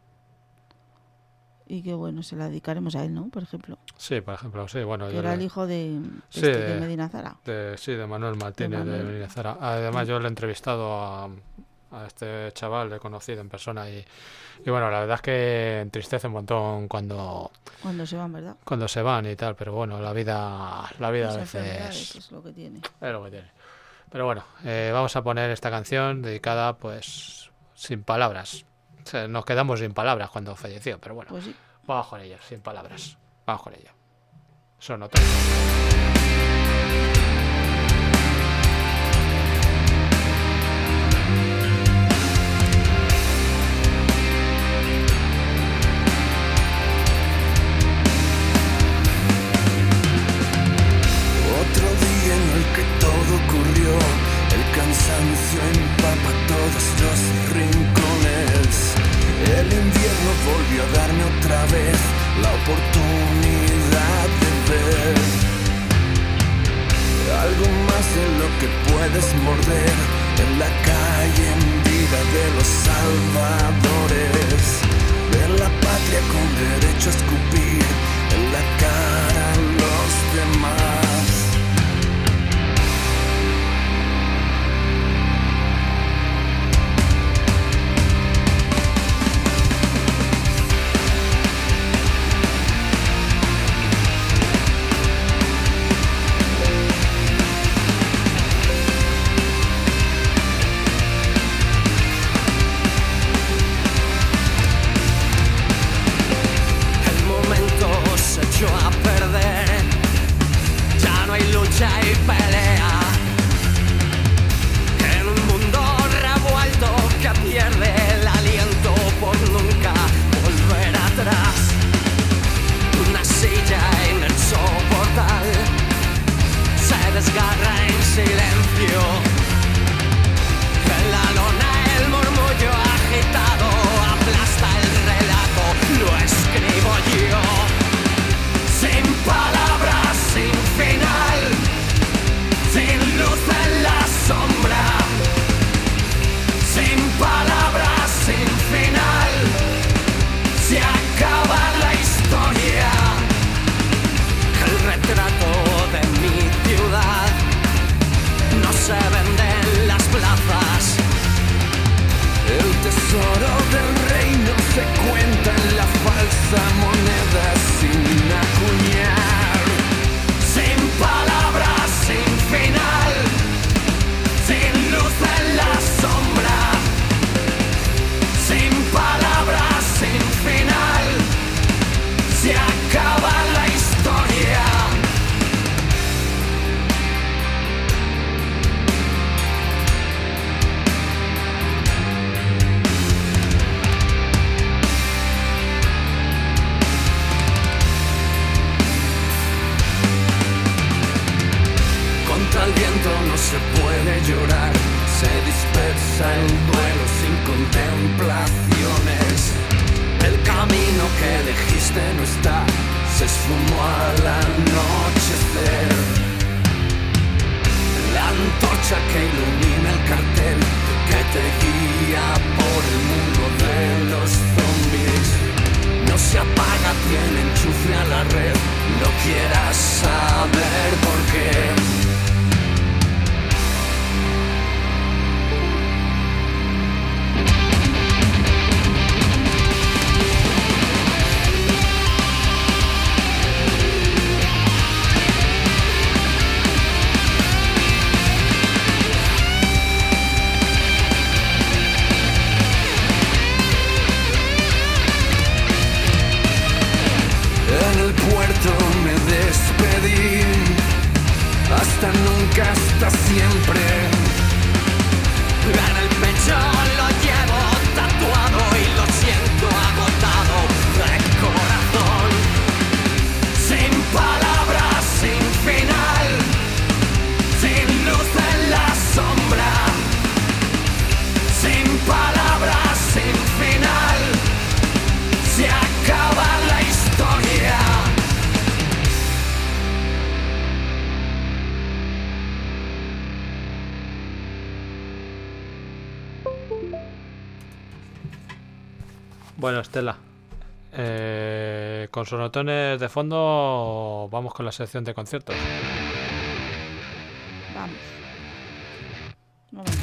Y que bueno, se la dedicaremos a él, ¿no? Por ejemplo. Sí, por ejemplo, sí, bueno. Que yo era le- el hijo de, de, Sí, este, de- de Medina Zara. de- sí, de Manuel Martínez de, Manuel. Medina Zara. Además, yo le he entrevistado a, a este chaval, le he conocido en persona y, y bueno, la verdad es que entristece un montón cuando, Cuando se van, ¿verdad? cuando se van y tal, pero bueno, la vida, la vida a Las enfermedades veces es lo que tiene. es lo que tiene. Pero bueno, eh, vamos a poner esta canción dedicada, pues, sin palabras. O sea, nos quedamos sin palabras cuando falleció, pero bueno, Pues sí. vamos con ello, sin palabras. Vamos con ello. Son otros. Otro día en el que todo ocurrió, el cansancio empapa todos los rincones. El invierno volvió a darme otra vez la oportunidad de ver algo más de lo que puedes morder en la calle en vida de los salvadores. Ver la patria con derecho a escupir en la cara a los demás. El momento se echó a perder, ya no hay lucha y pelea. En un mundo revuelto que pierde el aliento por nunca volver atrás. Una silla en el soportal se desgarra en silencio. En la lona el murmullo agitado aplasta el relato, lo escribo yo. Sin palabras, sin final, sin luz en la sombra. Sin palabras, sin final, se acaba la historia. El retrato de mi ciudad no se vende en las plazas. El tesoro del reino se cuenta en la falsa moneda sin acuñar. Sin palabras, sin final, sin luz en la sombra. Sin palabras, sin final, se acaba la historia. Contra el viento no se puede llorar, se dispersa el duelo sin contemplaciones. El camino que elegiste no está, se esfumó al anochecer. La antorcha que ilumina el cartel que te guía por el mundo de los zombies no se apaga, tiene enchufe a la red, no quieras saber por qué. Bueno, Estela, eh, con sonotones de fondo vamos con la sección de conciertos. Vamos. Un momento.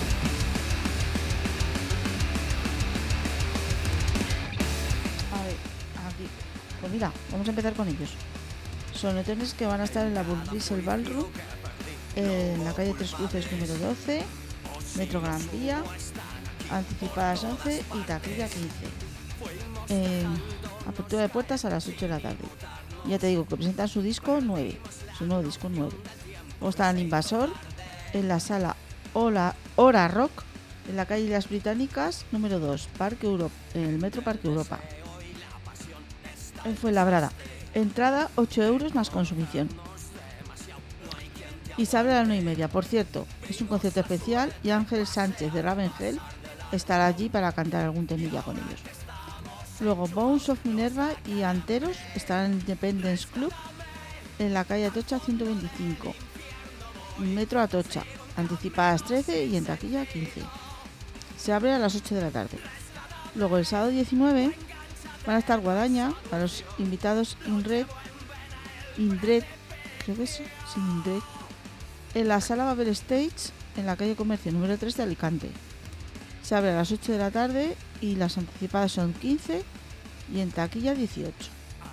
A ver, aquí. Pues mira, vamos a empezar con ellos. Sonotones que van a estar en la Bulbrisel Ballroom, en la calle Tres Cruces número doce, Metro Gran Vía, anticipadas once y taquilla quince. Eh, apertura de puertas a las ocho de la tarde. Ya te digo que presentan su disco nueve, su nuevo disco nueve. Luego está el Invasor en la sala Hora, Hora Rock, en la calle Las Británicas número dos, Parque Europa, en el Metro Parque Europa. En Fuenlabrada. Entrada ocho euros más consumición. Y se abre a las nueve y media. Por cierto, es un concierto especial y Ángel Sánchez de Ravengel estará allí para cantar algún temilla con ellos. Luego Bones of Minerva y Anteros estarán en el Independence Club en la calle Atocha ciento veinticinco, Metro Atocha, anticipadas trece y en taquilla quince. Se abre a las ocho de la tarde. Luego el sábado diecinueve van a estar Guadaña para los invitados Inred, Indred, creo que es, sí, Indred, en la sala Babel Stage en la calle Comercio número tres de Alicante. Se abre a las ocho de la tarde y las anticipadas son quince y en taquilla dieciocho.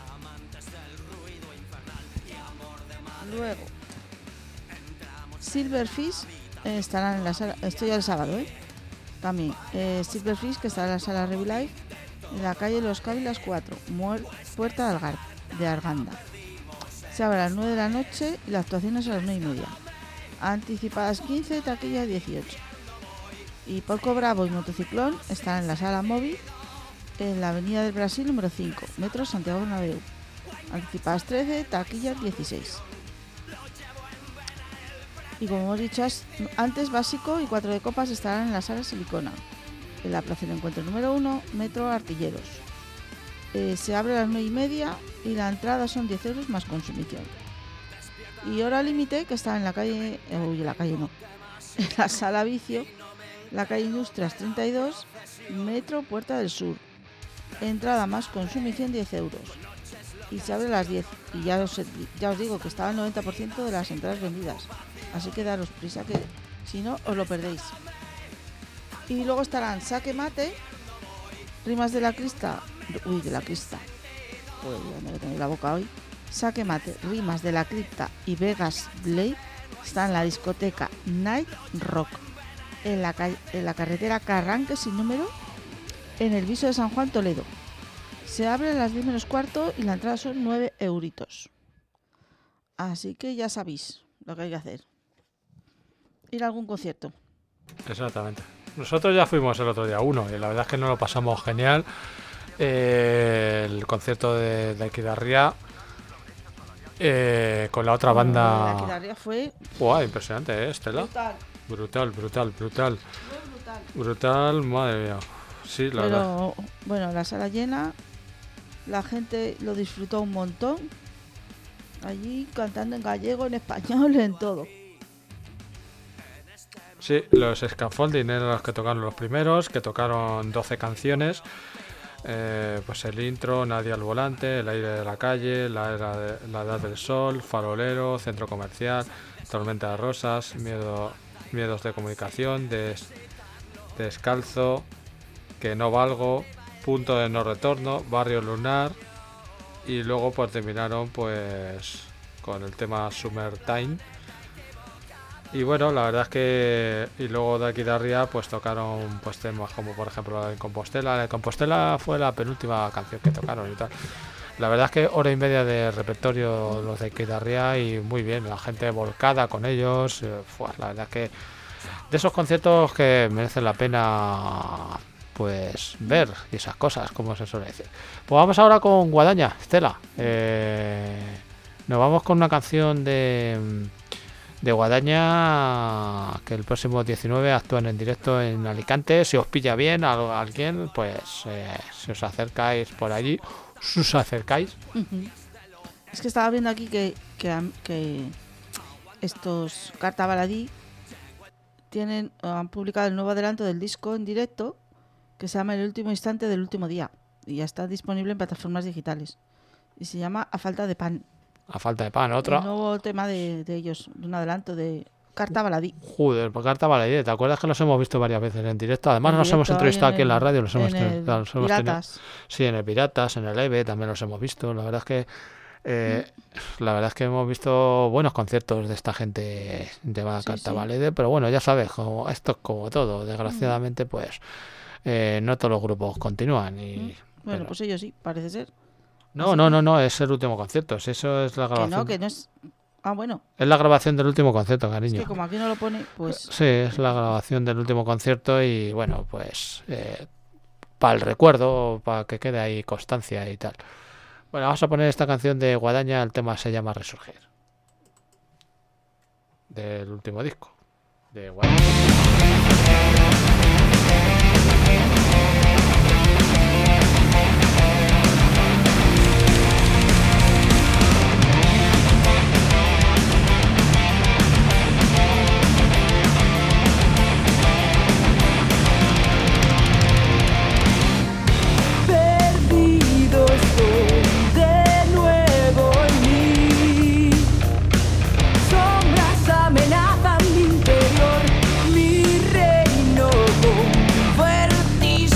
Luego Silverfish eh, estarán en la sala, esto ya el sábado, ¿eh? También eh, Silverfish, que estará en la sala Revilife en la calle Los Cávilas cuatro, Muer, Puerta de, Algar, de Arganda. Se abre a las nueve de la noche y la actuación es a las nueve y media. Anticipadas quince, taquilla dieciocho. Y Porco Bravo y Motociclón estarán en la sala móvil en la avenida del Brasil número cinco, Metro Santiago Bernabéu. Anticipadas trece, taquilla dieciséis. Y como hemos dicho antes, Básico y Cuatro de Copas estarán en la sala Silicona, en la plaza de encuentro número uno, Metro Artilleros. Eh, se abre a las nueve y media y la entrada son diez euros más consumición. Y Hora Límite, que está en la calle, eh, uy, la calle no, en la sala Vicio, la calle Industrias treinta y dos, Metro Puerta del Sur. Entrada más consumición diez euros. Y se abre a las diez. Y ya os, ya os digo que estaba el noventa por ciento de las entradas vendidas. Así que daros prisa, que si no os lo perdéis. Y luego estarán Saque Mate, Rimas de la Crista, uy, de la Crista, pues ya me voy a tener la boca hoy. Saque Mate, Rimas de la Cripta y Vegas Blade están en la discoteca Night Rock, en la, calle, en la carretera Carranque sin número, en el Viso de San Juan, Toledo. Se abre a las diez menos cuarto y la entrada son nueve euritos. Así que ya sabéis lo que hay que hacer. Ir a algún concierto. Exactamente. Nosotros ya fuimos el otro día a uno y la verdad es que nos lo pasamos genial. Eh, el concierto de, de Equidarría eh, con la otra Bueno, banda. La Equidarría fue Wow, impresionante, ¿eh, Estela? brutal. Brutal, brutal, brutal. Fue brutal. Brutal, madre mía. Sí, la verdad. Pero bueno, la sala llena, la gente lo disfrutó un montón. Allí cantando en gallego, en español, en todo. Sí, los Scaffolding eran los que tocaron los primeros, que tocaron doce canciones. Eh, pues el intro, Nadie al volante, El aire de la calle, La, era de, la edad del sol, Farolero, Centro comercial, Tormenta de rosas, Miedo, Miedos de comunicación, des, Descalzo, Que no valgo, Punto de no retorno, Barrio lunar. Y luego pues terminaron pues con el tema Summertime. Y bueno, la verdad es que y luego de Equidarría pues tocaron pues temas como por ejemplo la de Compostela. La de Compostela fue la penúltima canción que tocaron y tal. La verdad es que hora y media de repertorio los de Equidarría y muy bien, la gente volcada con ellos. Eh, fue, la verdad es que de esos conciertos que merecen la pena pues ver y esas cosas, como se suele decir. Pues vamos ahora con Guadaña, Estela. Eh, nos vamos con una canción de de Guadaña que el próximo diecinueve actúan en directo en Alicante. Si os pilla bien a alguien, pues eh, si os acercáis por allí, si os acercáis. Uh-huh. Es que estaba viendo aquí que, que, que estos Carta Baladí tienen, han publicado el nuevo adelanto del disco en directo que se llama El último instante del último día y ya está disponible en plataformas digitales. Y se llama A falta de pan. A falta de pan, otra. Un nuevo tema de, de ellos, de un adelanto de Carta Baladí. Joder, por Carta Baladí, ¿te acuerdas que los hemos visto varias veces en directo? Además En nos hemos directo, entrevistado ahí en aquí en la el- radio, los hemos, en tenido- el los hemos tenido- Piratas. Sí, en el Piratas, en el EVE también los hemos visto. La verdad es que eh, la verdad es que hemos visto buenos conciertos de esta gente llamada Sí, Carta sí. Baladí, pero bueno, ya sabes, como, esto es como todo. Desgraciadamente, pues eh, no todos los grupos continúan. Y, Bueno, pero- pues ellos sí, parece ser. No, no, no, no, es el último concierto. Eso es la Que grabación. no, que no es... Ah, bueno, Es la grabación del último concierto, es cariño. que como aquí no lo pone, pues... Sí, es la grabación del último concierto y bueno, pues eh, para el recuerdo, para que quede ahí constancia y tal. Bueno, vamos a poner esta canción de Guadaña, el tema se llama Resurgir. Del último disco de Guadaña. Perdido estoy de nuevo en mí. Sombras amenazan mi interior, mi reino con fuertes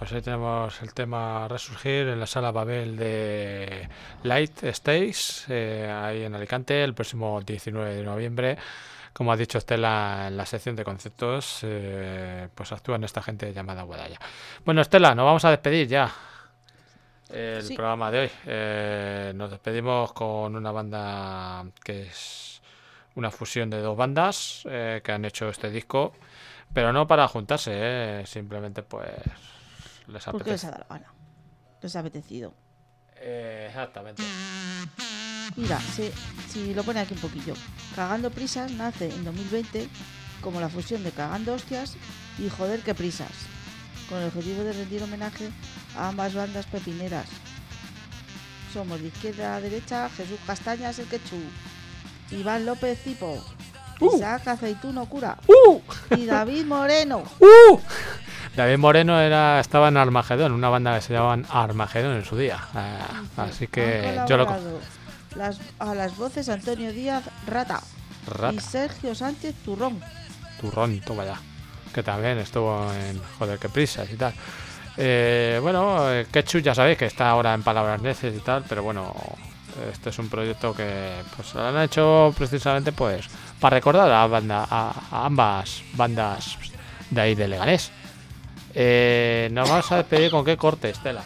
pues ahí tenemos el tema Resurgir en la sala Babel de Light Stage, eh, ahí en Alicante, el próximo diecinueve de noviembre. Como ha dicho Estela en la sección de conceptos, eh, pues actúan esta gente llamada Guadalla. Bueno, Estela, nos vamos a despedir ya el Sí. programa de hoy. Eh, nos despedimos con una banda que es una fusión de dos bandas eh, que han hecho este disco, pero no para juntarse, eh, simplemente pues les Porque les apetece. ha dado la gana. Les ha apetecido. Eh, exactamente. Mira, si, si lo pone aquí un poquillo. Cagando Prisas nace en dos mil veinte como la fusión de Cagando Hostias y Joder que Prisas, con el objetivo de rendir homenaje a ambas bandas pepineras. Somos de izquierda a derecha Jesús Castañas el Quechú, Iván López Cipo, Isaac Aceituno Cura ¡Uh! y David Moreno. ¡Uh! David Moreno era, estaba en Armagedón, una banda que se llamaban Armagedón en su día. Ah, así Han que yo lo co- colaborado las, a las voces Antonio Díaz Rata y Rata, Sergio Sánchez Turrón. turrón, toma ya. Que también estuvo en Joder que prisas y tal. Eh, bueno, eh, Ketchup ya sabéis que está ahora en Palabras Neces y tal, pero bueno, este es un proyecto que pues lo han hecho precisamente pues para recordar a, banda, a, a ambas bandas de ahí de Leganés. Eh, nos vamos a despedir con qué corte, Estela.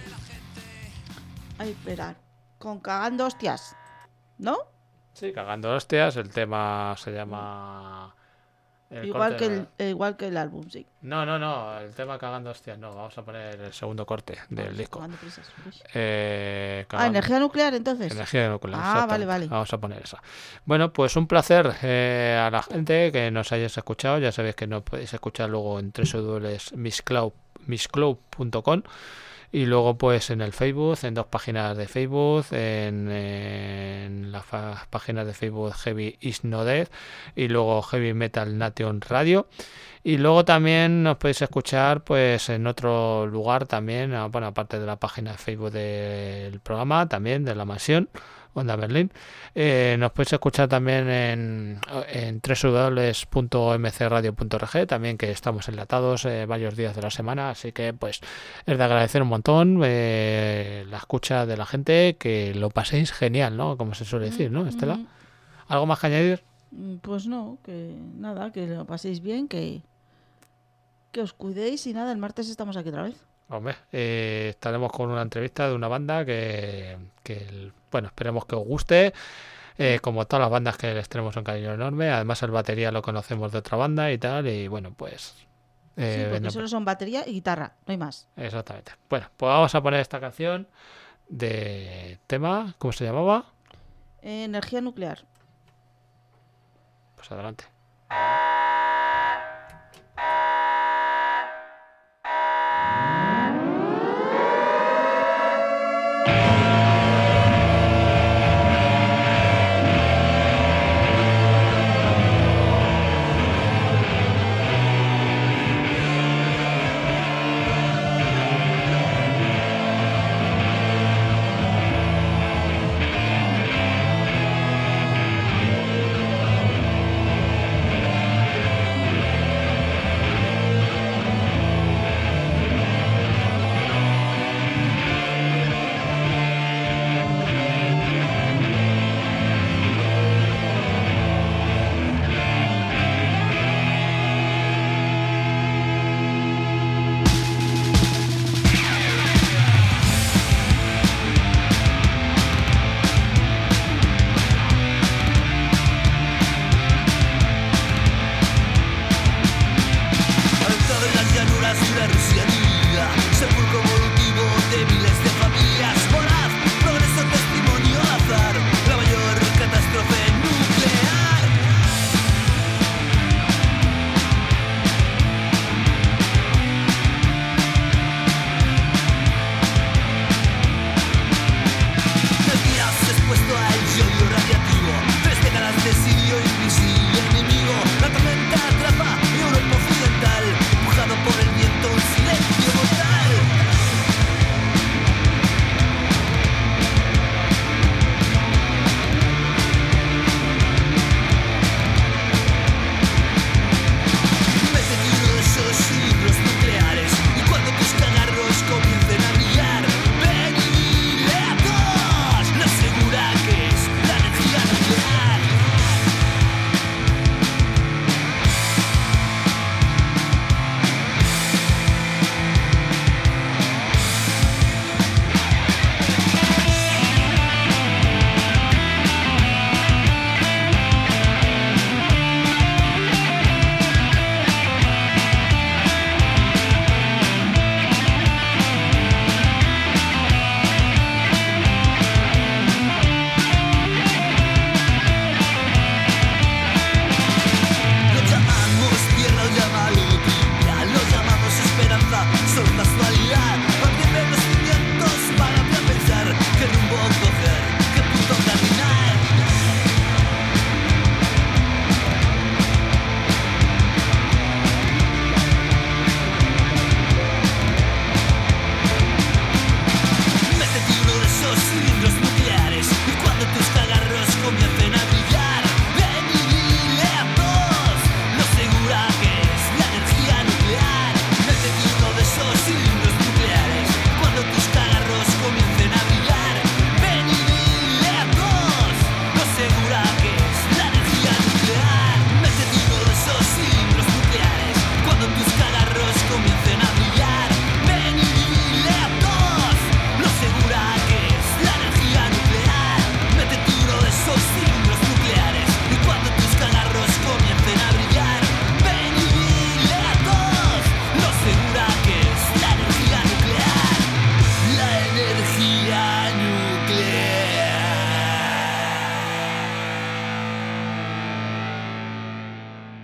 Ay, esperar. Con Cagando Hostias, ¿no? Sí, cagando hostias, el tema se llama... el Igual corte que, no- el, eh, igual que el álbum, sí. No, no, no, el tema cagando hostias, no, vamos a poner el segundo corte del disco. Cagando Prisas. Uy. Eh, Ah, cagando- energía nuclear entonces. Energía nuclear. Ah, exactamente. vale, vale. Vamos a poner esa. Bueno, pues un placer eh, a la gente que nos hayáis escuchado. Ya sabéis que nos podéis escuchar luego en doble u doble u doble u punto mixcloud mixcloud punto com y luego pues en el Facebook, en dos páginas de Facebook, en, en las fa- páginas de Facebook Heavy Is No Dead y luego Heavy Metal Nation Radio. Y luego también nos podéis escuchar pues en otro lugar también, ah, bueno, aparte de la página de Facebook del programa, también de la mansión Onda Berlín. Eh, nos podéis escuchar también en, en doble u doble u doble u punto m c radio punto org, también que estamos enlatados eh, varios días de la semana, así que pues es de agradecer un montón eh, la escucha de la gente, que lo paséis genial, ¿no? Como se suele decir, ¿no, Estela? Mm, ¿Algo más que añadir? mm, Pues no, que nada, que lo paséis bien, que, que os cuidéis y nada, el martes estamos aquí otra vez. Hombre, eh, estaremos con una entrevista de una banda que, que el- bueno, esperemos que os guste, eh, como todas las bandas que les tenemos un cariño enorme. Además el batería lo conocemos de otra banda y tal, y bueno, pues... eh, Sí, porque no- solo son batería y guitarra, no hay más. exactamente. Bueno, pues vamos a poner esta canción de tema, ¿cómo se llamaba? Eh, energía nuclear. Pues adelante.